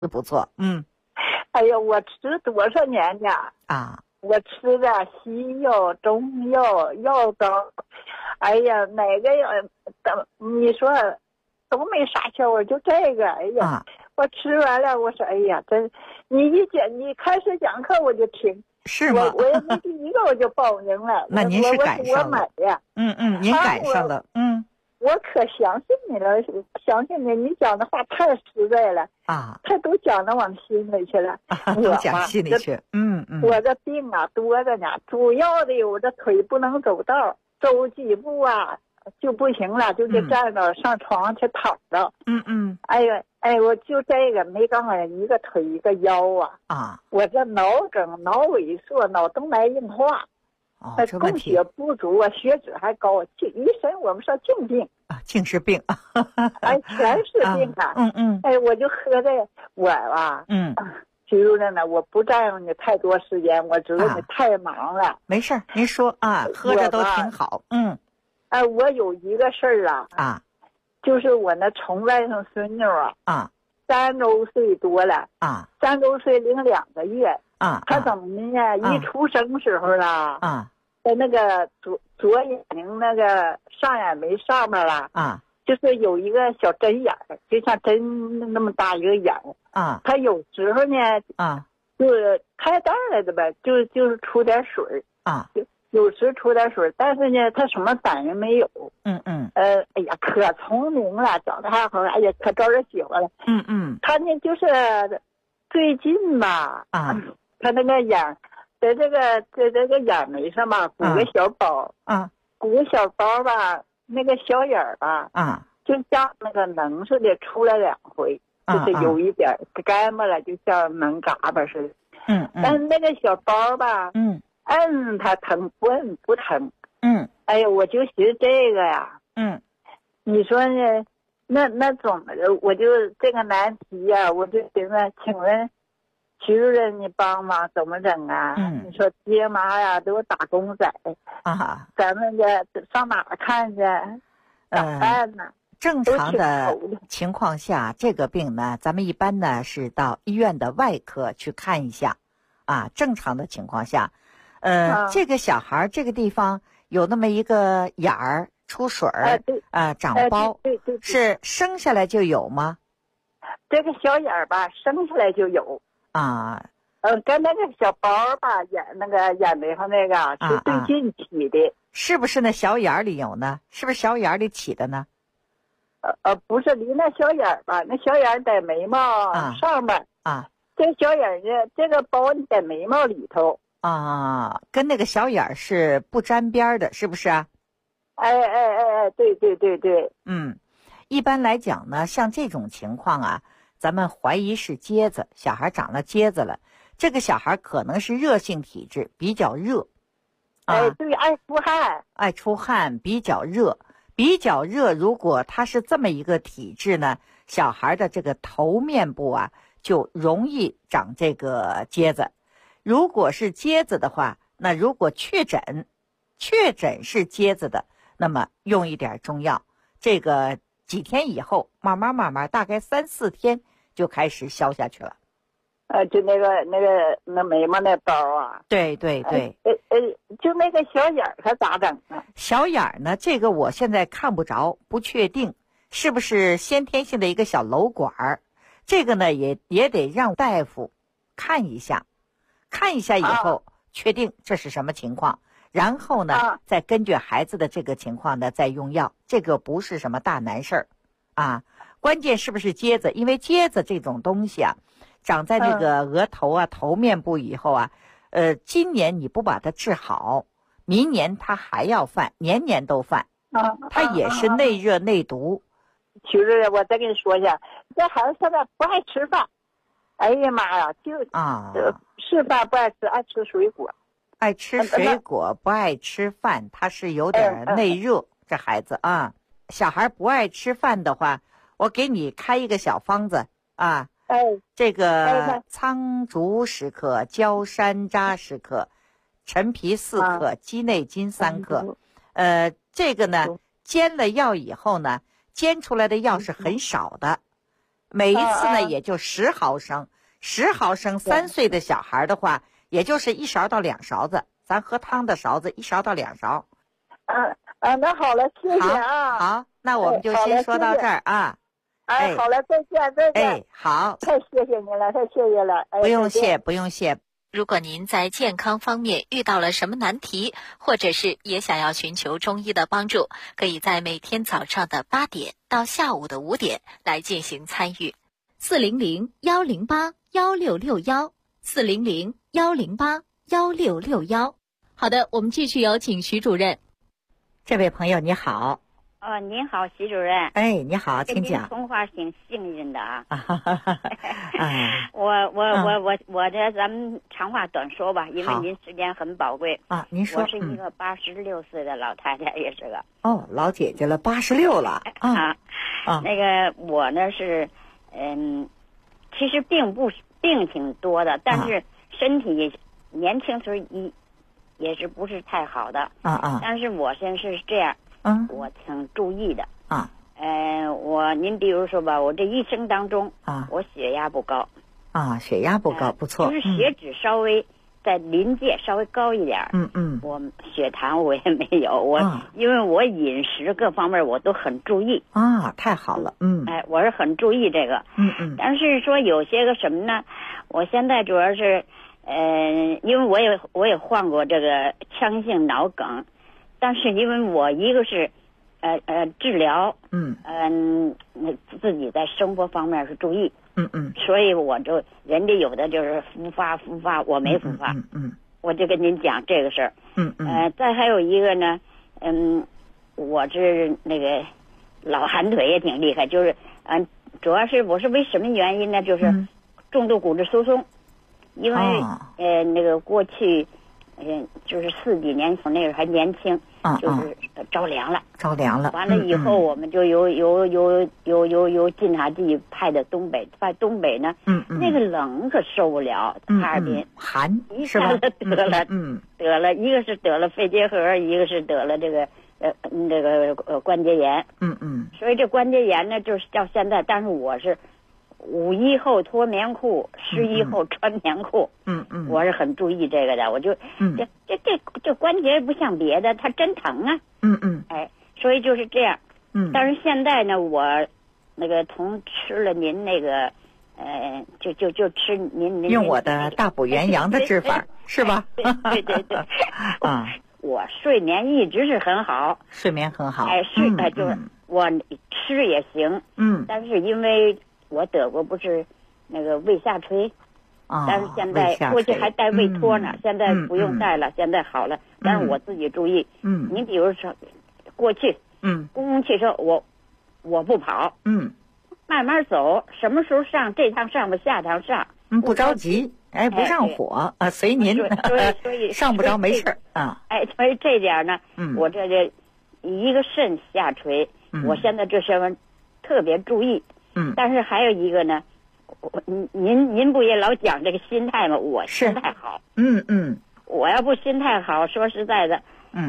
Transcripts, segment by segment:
不错。 哎呀，我吃多少年了啊！ 我吃的西药、中药、药膏，哎呀，哪个药你说都没啥效果，就这个，哎呀，我吃完了，我说，哎呀，真，你开始讲课我就听， 是吗？ 我也没第一个我就报名了， 那您是赶上了， 我买呀， 您赶上了， 我可相信你了，相信你，你讲的话太实在了啊， 他都讲的往心里去了， 都讲心里去， 我这病啊多着呢，主要的我这腿不能走道，走几步啊就不行了，就得站着上床去躺着，哎呀，我就这个没干法，一个腿一个腰啊，我这脑梗、脑萎缩、脑动脉硬化。供血不足啊，血脂还高，一身我们说净病啊，净是病， 全是病啊，我就喝这我吧，徐主任呢，我不占用你太多时间，我知道你太忙了， 没事儿，您说啊，喝着都挺好， 我有一个事儿啊，就是我那重外甥孙女3周岁多了3周岁零2个月。他怎么呢？一出生时候了，在那个左眼睛那个上眼眉上面了，就是有一个小针眼儿，就像针那么大一个眼儿，他有时候呢，就是开袋了的呗，就是出点水有时出点水，但是呢，他什么反应没有，哎呀，可聪明了，长得还好，哎呀，可招人喜欢了，他呢就是最近吧，他那个眼，在这个眼眉上吧，鼓个小包，鼓个小包吧，那个小眼儿吧，就像那个脓似的出来2回，就是有一点干巴了，就像脓嘎巴似的，但是那个小包吧，摁它疼，不摁不疼，哎呀，我就寻这个呀，你说呢？那种我就这个难题呀，我就寻思，请问。徐主任，你帮忙怎么整啊？你说爹妈呀都打工仔咱们这上哪儿看去？咋办呢？ 正常的情况下，这个病呢，咱们一般呢是到医院的外科去看一下正常的情况下，这个小孩这个地方有那么一个眼儿出水儿长包，是生下来就有吗？ 这个小眼儿吧，生下来就有。跟那个小包吧，那个眼眉上那个是最近起的， 是不是那小眼里有呢？是不是小眼里起的呢？ 不是，离那小眼吧，那小眼在眉毛上面这小眼呢，这个包在眉毛里头跟那个小眼是不沾边的，是不是啊？ 对， 一般来讲呢，像这种情况咱们怀疑是疖子，小孩长了疖子了。这个小孩可能是热性体质，比较热。 对，爱出汗， 比较热。如果他是这么一个体质呢，小孩的这个头面部就容易长这个疖子。如果是疖子的话，那如果确诊是疖子的，那么用一点中药，这个几天以后，慢慢，大概3、4天就开始消下去了。 就那眉毛那包对。 就那个小眼儿，它咋整啊？ 小眼儿呢？这个我现在看不着，不确定是不是先天性的一个小瘘管儿。这个呢，也得让大夫看一下以后，确定这是什么情况。然后呢，再根据孩子的这个情况呢，再用药。这个不是什么大难事儿关键是不是疖子？因为疖子这种东西长在那个额头头面部以后今年你不把它治好，明年它还要犯，年年都犯它也是内热内毒。 徐主任，我再跟你说一下，这孩子现在不爱吃饭，哎呀妈呀，吃饭不爱吃，爱吃水果。 爱吃水果不爱吃饭，他是有点内热这孩子小孩不爱吃饭的话，我给你开一个小方子这个苍术10克，焦山楂10克，陈皮4克，鸡内金3克。这个呢，煎了药以后呢，煎出来的药是很少的， 每一次呢也就10毫升，10毫升，3岁的小孩的话，也就是1勺到2勺子，咱喝汤的勺子1勺到2勺。 那好了，谢谢啊。 好，那我们就先说到这儿啊。 好了，再见，再见。 好， 太谢谢您了，太谢谢了。 不用谢，不用谢。 如果您在健康方面遇到了什么难题，或者是也想要寻求中医的帮助，可以在每天早上的8点到下午的5点来进行参与。400-108-1661，400-108-1661。好的，我们继续有请徐主任。 这位朋友你好。 您好，徐主任。 你好，请讲。 通话挺幸运的啊。 我这咱们长话短说吧，因为您时间很宝贵啊。您说。 我是一个86岁的老太太，也是个。 老姐姐了，86了啊。 那个我呢是，其实病挺多的，但是身体年轻时候也是不是太好的但是我现在是这样。我挺注意的您比如说吧，我这一生当中我血压不高血压不高，不错， 就是血脂稍微在临界稍微高一点我血糖我也没有，因为我饮食各方面我都很注意太好了， 我是很注意这个但是说有些个什么呢，我现在主要是因为我也患过这个腔性脑梗，但是因为我一个是治疗自己在生活方面是注意所以我就人家有的就是复发，我没复发我就跟您讲这个事儿再还有一个呢我是那个老寒腿也挺厉害，就是主要是我是为什么原因呢，就是重度骨质疏松，因为那个过去就是40几年前那时候还年轻就是着凉了完了以后我们就由晋察冀派到东北，在东北呢那个冷可受不了，哈尔滨寒一下子得了一个是得了肺结核，一个是得了这个关节炎所以这关节炎呢就是到现在，但是我是5一后脱棉裤，11后穿棉裤我是很注意这个的，我就这关节不像别的，它真疼啊所以就是这样但是现在呢我那个从吃了您那个就吃您用我的大补元阳的治法是吧？ 对我睡眠一直是很好， 睡眠很好就是我吃也行但是因为我得过不是那个胃下垂但是现在过去还带胃托呢现在不用带了现在好了但是我自己注意你比如说过去公共汽车我不跑慢慢走，什么时候上这趟上吧下趟上不着急不上火随您所以上不着没事所以这点呢我这一个肾下垂我现在这身份特别注意但是还有一个呢您不也老讲这个心态吗？我心态好我要不心态好，说实在的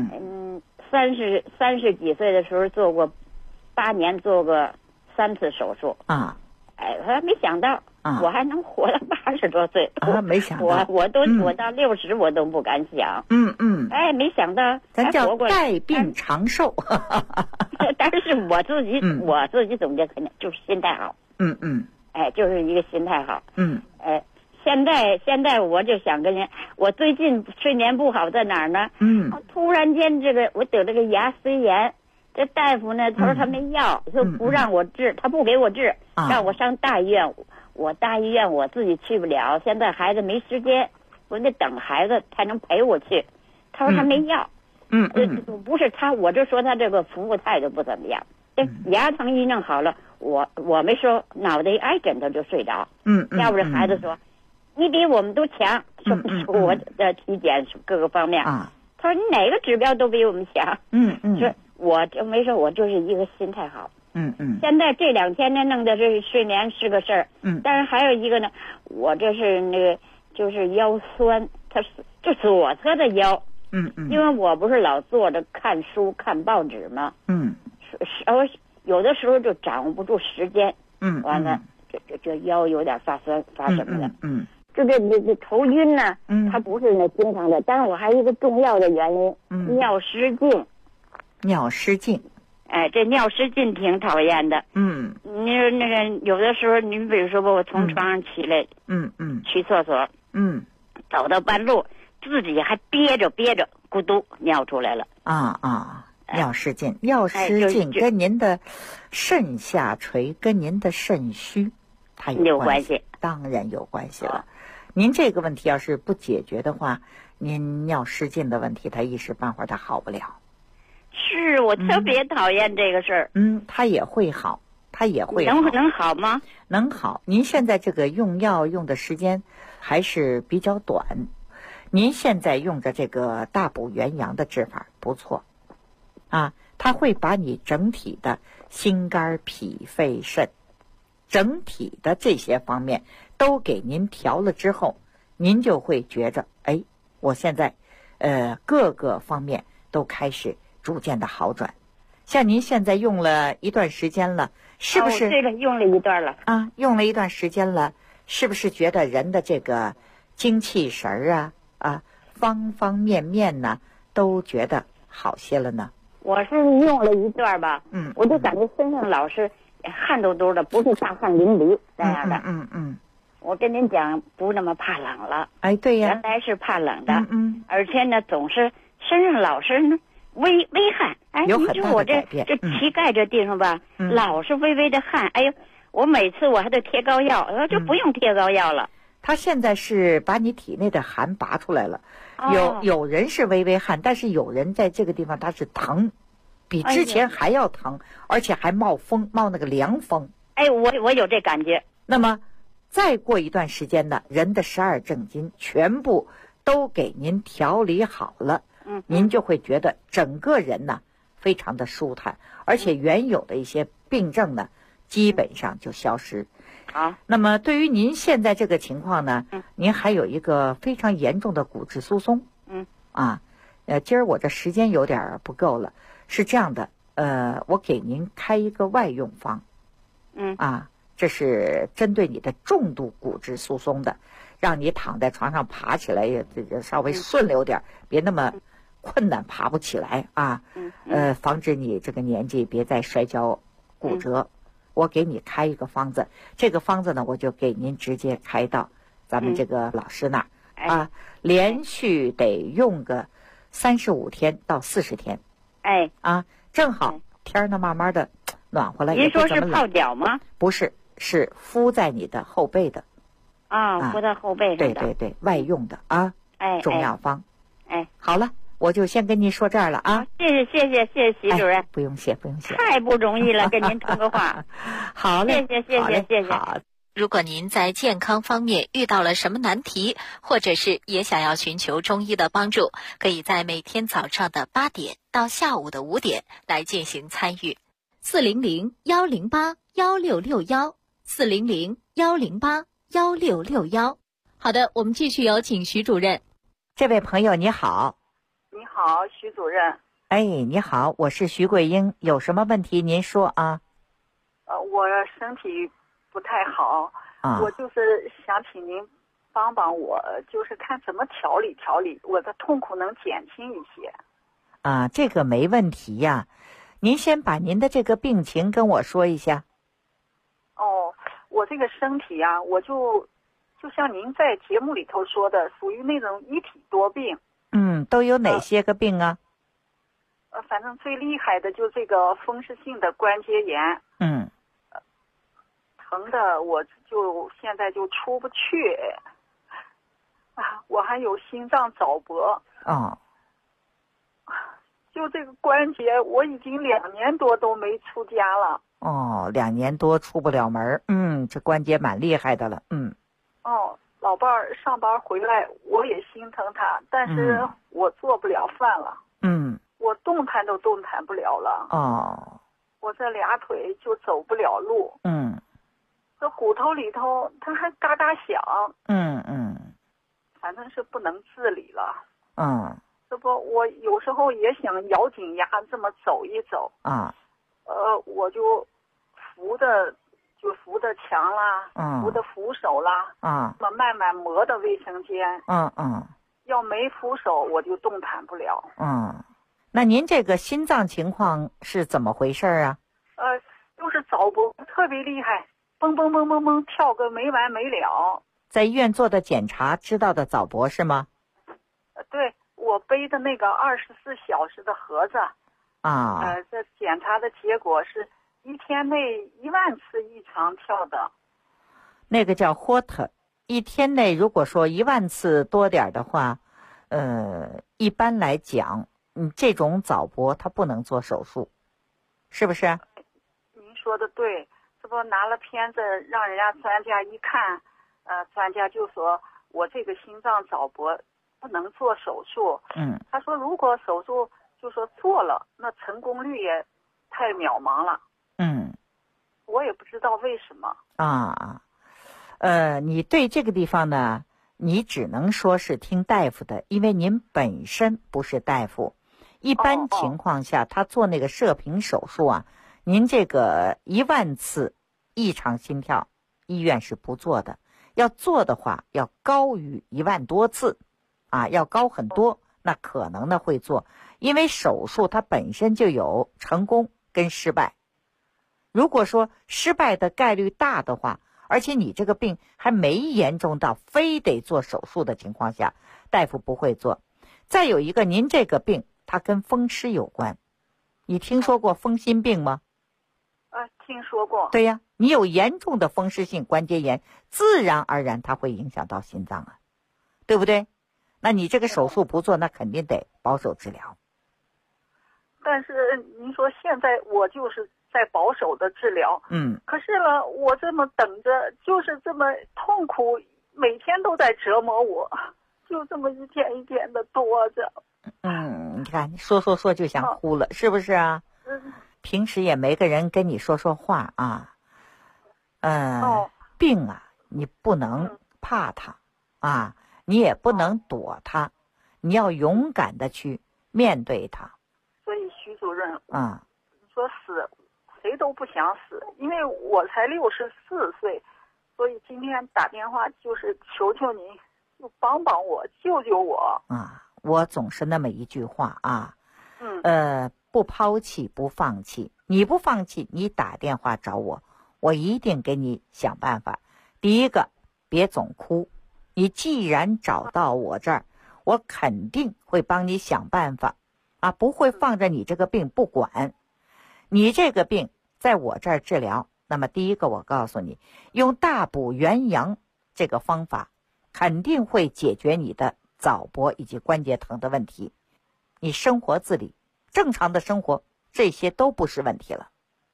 30几岁的时候做过8年做过3次手术我没想到我还能活到80多岁没想到我到60我都不敢想没想到咱叫带病长寿但是我自己总结肯定就是心态好就是一个心态好现在我就想跟您，我最近睡眠不好在哪儿呢突然间我得这个牙髓炎，这大夫呢他说他没药就不让我治他不给我治让我上大医院，我大医院我自己去不了，现在孩子没时间，我得等孩子才能陪我去，他说他没药不是他，我就说他这个服务态度不怎么样这牙疼一弄好了我没说脑袋挨枕头就睡着要不是孩子说你比我们都强说我的体检各个方面他说你哪个指标都比我们强说我就没说我就是一个心态好现在这2天呢弄的这睡眠是个事儿但是还有一个呢我这是那个就是腰酸，它是就左侧的腰因为我不是老坐着看书看报纸吗有的时候就掌握不住时间完了这腰有点发酸发什么的。这头晕呢，它不是那经常的，但是我还有一个重要的原因，尿失禁。 尿失禁。 哎，这尿失禁挺讨厌的。你说那个有的时候，你比如说吧，我从床上起来，去厕所，走到半路，自己还憋着，咕嘟尿出来了。 尿失禁，尿失禁跟您的肾下垂、跟您的肾虚，它有关系，当然有关系了。您这个问题要是不解决的话，您尿失禁的问题，它一时半会儿它好不了。 是我特别讨厌这个事儿。 它也会好，它也会好。 能好吗？ 能好。您现在这个用药用的时间还是比较短，您现在用着这个大补元阳的治法不错。它会把你整体的心肝脾肺肾整体的这些方面都给您调了之后，您就会觉着我现在各个方面都开始逐渐的好转。像您现在用了一段时间了，是不是？ 这个用了一段了用了一段时间了，是不是觉得人的这个精气神方方面面呢都觉得好些了呢？ 我是用了一段吧，我就感觉身上老是汗嘟嘟的，不是大汗淋漓这样的。我跟您讲，不那么怕冷了。 对呀， 原来是怕冷的。而且呢，总是身上老是微汗。 有很大的改变。 你说我这膝盖这地方吧，老是微微的汗。我每次我还得贴膏药，就不用贴膏药了。 他现在是把你体内的寒拔出来了。有人是微微汗，但是有人在这个地方他是疼，比之前还要疼，而且还冒风，冒那个凉风。 我有这感觉。 那么再过一段时间呢，人的12正经全部都给您调理好了，您就会觉得整个人呢非常的舒坦，而且原有的一些病症呢基本上就消失。那么对于您现在这个情况呢，您还有一个非常严重的骨质疏松。今儿我这时间有点不够了，是这样的，我给您开一个外用方。这是针对你的重度骨质疏松的，让你躺在床上爬起来也稍微顺溜点，别那么困难爬不起来防止你这个年纪别再摔跤骨折。我给你开一个方子，这个方子呢，我就给您直接开到咱们这个老师那儿连续得用个35天到40天。正好天呢慢慢的暖和了。 您说是泡脚吗？ 不是，是敷在你的后背的。 敷在后背上的。 对，外用的中药方。好了。我就先跟您说这儿了啊！ 谢谢徐主任， 不用谢， 太不容易了，跟您通个话。 好嘞， 谢谢。 好。 如果您在健康方面遇到了什么难题，或者是也想要寻求中医的帮助，可以在每天早上的8点到下午的5点来进行参与。400-108-1661，400-108-1661。好的，我们继续有请徐主任。 这位朋友你好。 你好，徐主任。 你好，我是徐桂英，有什么问题您说啊？ 我身体不太好，我就是想请您帮帮我，就是看怎么调理，我的痛苦能减轻一些。 这个没问题呀。您先把您的这个病情跟我说一下。 我这个身体我就像您在节目里头说的，属于那种一体多病。 都有哪些个病啊？ 反正最厉害的就这个风湿性的关节炎。疼的我就现在就出不去。我还有心脏早搏。就这个关节，我已经2年多都没出家了。 2年多出不了门。这关节蛮厉害的了。 老伴儿上班回来，我也心疼他，但是我做不了饭了。我动弹都动弹不了了。我这俩腿就走不了路。这骨头里头它还嘎嘎响。反正是不能自理了。这不，我有时候也想咬紧牙这么走一走。我就扶着就扶的墙啦，扶的扶手啦，慢慢磨的卫生间，要没扶手我就动弹不了。 那您这个心脏情况是怎么回事啊？ 就是早搏特别厉害，蹦蹦蹦蹦蹦跳个没完没了。 在医院做的检查知道的早搏是吗？ 对，我背的那个24小时的盒子这检查的结果是1天内1万次异常跳的。 那个叫 Holter， 1天内如果说1万次多点的话，一般来讲，这种早搏它不能做手术，是不是？ 您说的对，这不拿了片子让人家专家一看，专家就说我这个心脏早搏不能做手术。他说如果手术就说做了，那成功率也太渺茫了。我也不知道为什么你对这个地方呢，你只能说是听大夫的，因为您本身不是大夫。一般情况下，他做那个射频手术啊，您这个1万次异常心跳，医院是不做的。要做的话，要高于1万多次，要高很多，那可能呢会做。因为手术它本身就有成功跟失败。如果说失败的概率大的话，而且你这个病还没严重到非得做手术的情况下，大夫不会做。再有一个，您这个病它跟风湿有关，你听说过风心病吗？ 听说过。 对呀，你有严重的风湿性关节炎，自然而然它会影响到心脏啊，对不对？那你这个手术不做，那肯定得保守治疗。 但是您说现在我就是在保守的治疗，可是呢，我这么等着，就是这么痛苦，每天都在折磨我，就这么一天一天的多着。 你看你说就想哭了，是不是啊？平时也没个人跟你说话啊。病啊，你不能怕它你也不能躲它，你要勇敢的去面对它。 所以徐主任你说死谁都不想死，因为我才64岁，所以今天打电话就是求求您，就帮帮我，救救我。 我总是那么一句话不抛弃不放弃，你不放弃，你打电话找我，我一定给你想办法。第一个，别总哭，你既然找到我这儿，我肯定会帮你想办法不会放着你这个病不管。你这个病在我这儿治疗，那么第一个我告诉你，用大补元阳这个方法肯定会解决你的早搏以及关节疼的问题。你生活自理，正常的生活，这些都不是问题了。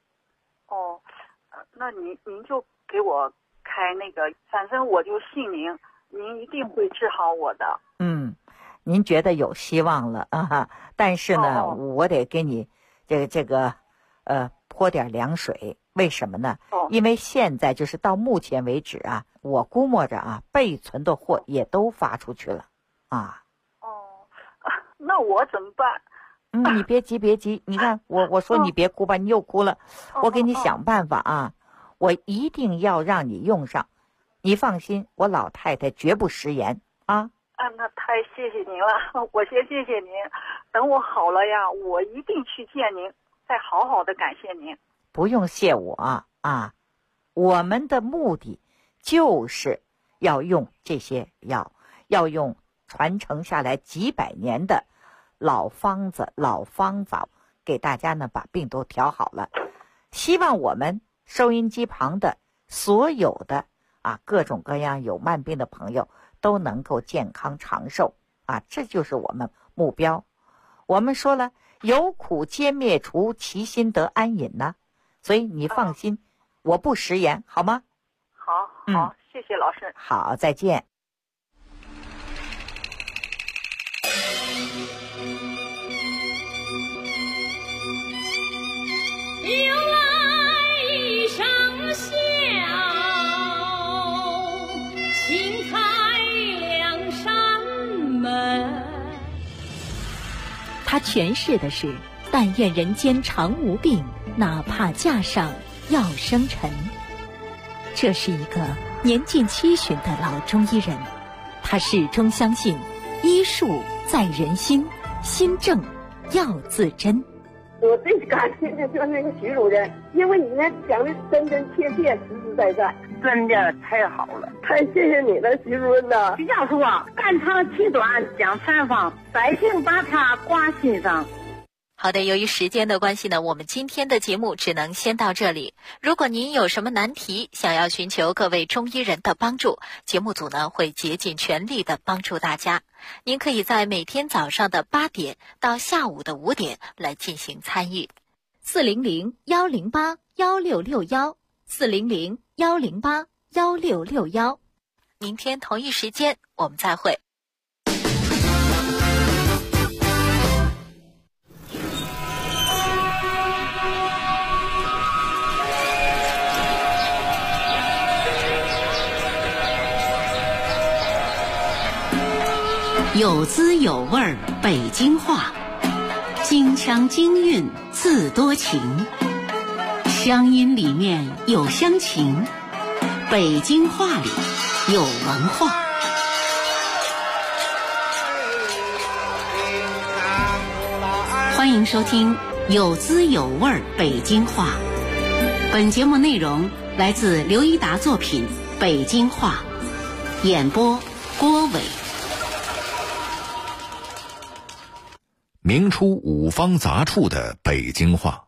那您就给我开那个，反正我就信您，您一定会治好我的。 您觉得有希望了但是呢，我得给你这个泼点凉水。为什么呢？因为现在就是到目前为止我估摸着备存的货也都发出去了那我怎么办？ 你别急，你看我说你别哭吧，你又哭了。我给你想办法我一定要让你用上。你放心，我老太太绝不食言那太谢谢您了，我先谢谢您。等我好了呀，我一定去见您，再好好的感谢您。 不用谢我我们的目的就是要用这些药，要用传承下来几百年的老方子、老方法，给大家呢把病都调好了。希望我们收音机旁的所有的各种各样有慢病的朋友都能够健康长寿这就是我们目标。我们说了，有苦皆灭除，其心得安隐呢。所以你放心，我不食言，好吗？ 好，谢谢老师。 好，再见。 由来一声笑，轻开两扇门。 他诠释的是但愿人间常无病，哪怕架上要生尘。 这是一个年近70的老中医人，他始终相信医术在人心，心正要自珍。 我最感谢的就是那个徐主任，因为你呢讲的真真切切、实实在在，真的太好了，太谢谢你了，徐主任呐。 徐教授啊，肝长气短讲禅方，百姓把他挂心上。 好的，由于时间的关系呢，我们今天的节目只能先到这里。如果您有什么难题，想要寻求各位中医人的帮助，节目组呢会竭尽全力的帮助大家。您可以在每天早上的8点到下午的5点来进行参与。400-108-1661，400-108-1661。明天同一时间我们再会。 有滋有味儿北京话，京腔京韵自多情，乡音里面有乡情，北京话里有文化。欢迎收听有滋有味儿北京话。本节目内容来自刘一达作品《北京话》，演播郭伟。 明初五方杂处的北京话。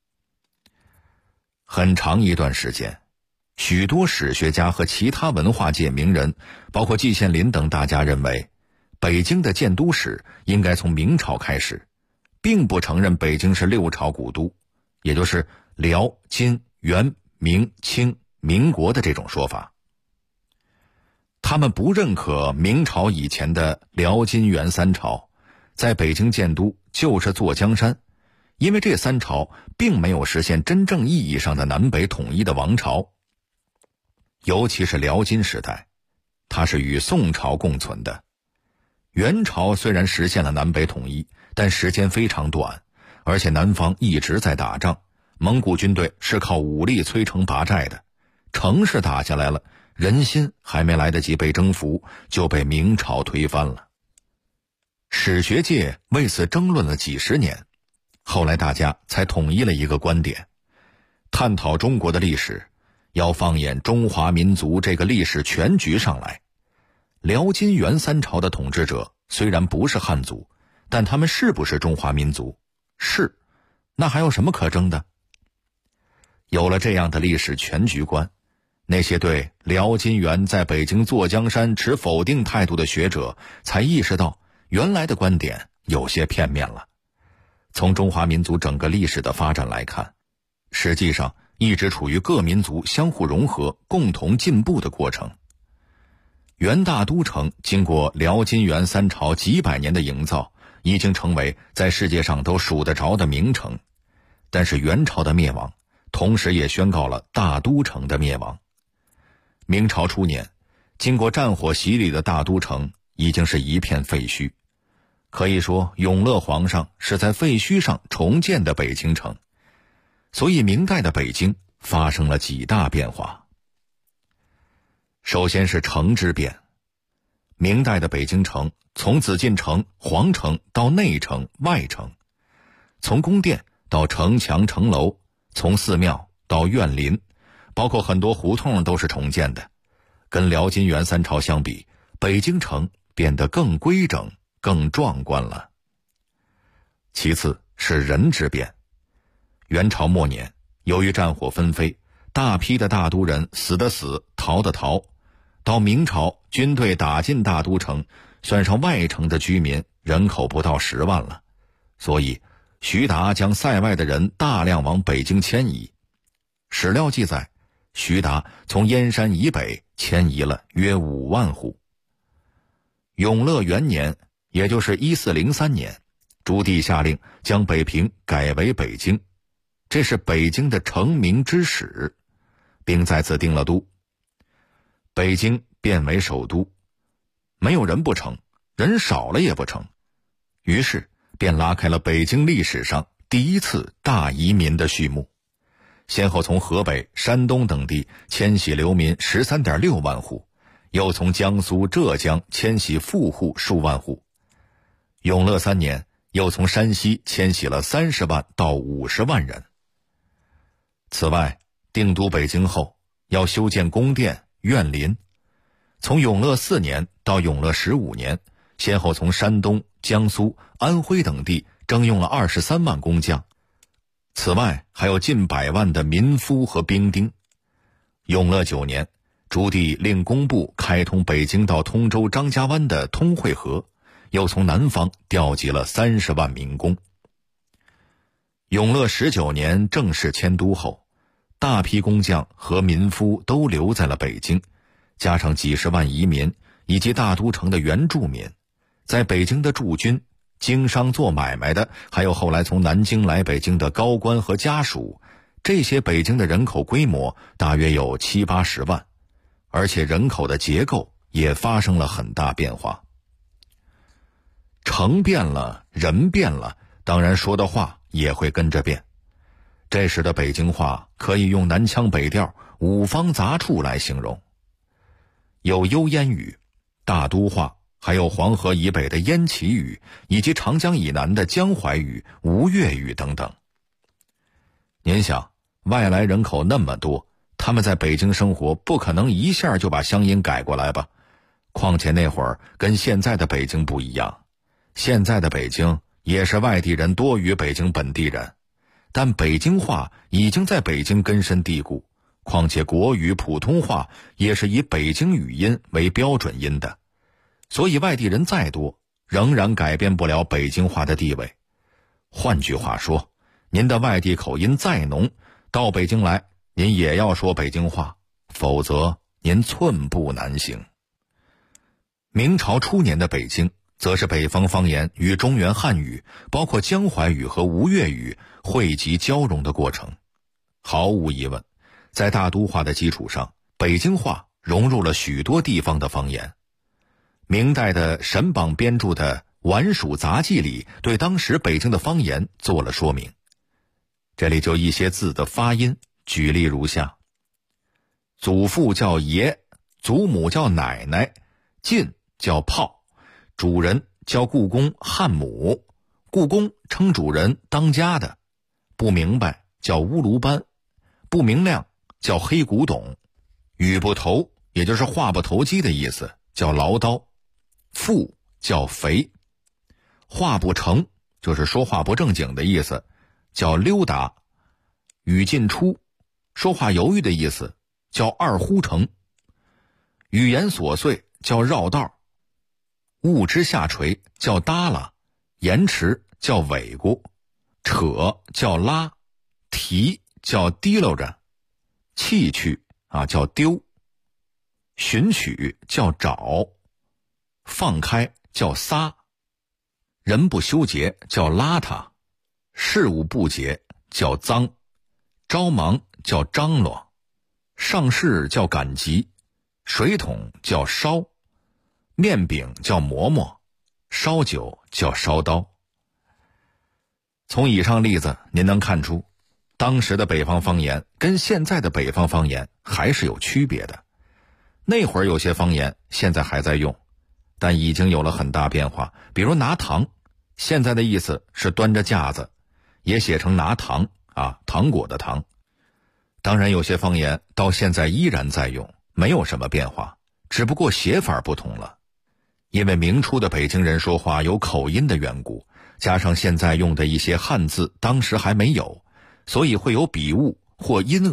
很长一段时间，许多史学家和其他文化界名人，包括季羡林等大家认为，北京的建都史应该从明朝开始，并不承认北京是6朝古都，也就是辽、金、元、明、清、民国的这种说法。他们不认可明朝以前的辽、金、元3朝在北京建都就是坐江山，因为这3朝并没有实现真正意义上的南北统一的王朝。尤其是辽金时代，它是与宋朝共存的。元朝虽然实现了南北统一，但时间非常短，而且南方一直在打仗，蒙古军队是靠武力摧城拔寨的，城市打下来了，人心还没来得及被征服，就被明朝推翻了。史学界为此争论了几十年，后来大家才统一了一个观点：探讨中国的历史，要放眼中华民族这个历史全局上来。辽金元3朝的统治者虽然不是汉族，但他们是不是中华民族？是，那还有什么可争的？有了这样的历史全局观，那些对辽金元在北京坐江山持否定态度的学者才意识到，原来的观点有些片面了。从中华民族整个历史的发展来看，实际上一直处于各民族相互融合、共同进步的过程。元大都城经过辽金元3朝几百年的营造，已经成为在世界上都数得着的名城。但是元朝的灭亡，同时也宣告了大都城的灭亡。明朝初年，经过战火洗礼的大都城已经是一片废墟。可以说，永乐皇上是在废墟上重建的北京城。所以明代的北京发生了几大变化。首先是城之变。明代的北京城从紫禁城、皇城到内城、外城，从宫殿到城墙、城楼，从寺庙到院林，包括很多胡同都是重建的。跟辽金元3朝相比，北京城变得更规整、更壮观了。其次是人之变。元朝末年，由于战火纷飞，大批的大都人死的死，逃的逃。到明朝，军队打进大都城，算上外城的居民，人口不到10万了。所以徐达将塞外的人大量往北京迁移。史料记载，徐达从燕山以北迁移了约5万户。永乐元年，也就是1403年，朱棣下令将北平改为北京，这是北京的成名之始，并在此定了都。北京变为首都，没有人不成，人少了也不成，于是便拉开了北京历史上第一次大移民的序幕。 先后从河北、山东等地迁徙流民 13.6 万户，又从江苏、浙江迁徙富户数万户。永乐3年，又从山西迁徙了30万到50万人。此外，定都北京后，要修建宫殿、园林。从永乐4年到永乐15年，先后从山东、江苏、安徽等地征用了23万工匠。此外，还有近100万的民夫和兵丁。永乐9年，朱棣令工部开通北京到通州张家湾的通惠河，又从南方调集了30万民工。永乐19年正式迁都后，大批工匠和民夫都留在了北京，加上几十万移民以及大都城的原住民，在北京的驻军、经商做买卖的，还有后来从南京来北京的高官和家属，这些北京的人口规模大约有70-80万，而且人口的结构也发生了很大变化。城变了，人变了，当然说的话也会跟着变。这时的北京话可以用南腔北调、五方杂处来形容，有幽燕语、大都话，还有黄河以北的燕齐语，以及长江以南的江淮语、吴越语等等。您想，外来人口那么多，他们在北京生活，不可能一下就把乡音改过来吧？况且那会儿跟现在的北京不一样，现在的北京也是外地人多于北京本地人，但北京话已经在北京根深蒂固，况且国语、普通话也是以北京语音为标准音的，所以外地人再多，仍然改变不了北京话的地位。换句话说，您的外地口音再浓，到北京来，您也要说北京话，否则您寸步难行。明朝初年的北京，则是北方方言与中原汉语，包括江淮语和吴越语汇集交融的过程。毫无疑问，在大都话的基础上，北京话融入了许多地方的方言。明代的沈榜编著的《皖蜀杂记》里，对当时北京的方言做了说明。这里就一些字的发音，举例如下：祖父叫爷，祖母叫奶奶，进叫炮，主人叫故宫汉母，故宫称主人当家的，不明白叫乌卢班，不明亮叫黑古董，语不投也就是话不投机的意思，叫唠叨，富叫肥，话不成就是说话不正经的意思，叫溜达，语进出说话犹豫的意思，叫二呼成，语言琐碎叫绕道，物之下垂叫耷拉，延迟叫尾咕，扯叫拉，提叫提溜着，弃去叫丢，寻取叫找，放开叫撒，人不修洁叫邋遢，事物不洁叫脏，着忙叫张罗，上事叫赶集，水桶叫烧，面饼叫馍馍，烧酒叫烧刀。从以上例子您能看出，当时的北方方言跟现在的北方方言还是有区别的。那会儿有些方言现在还在用，但已经有了很大变化。比如拿糖，现在的意思是端着架子，也写成拿糖糖果的糖。当然有些方言到现在依然在用，没有什么变化，只不过写法不同了。因为明初的北京人说话有口音的缘故，加上现在用的一些汉字当时还没有，所以会有笔误或音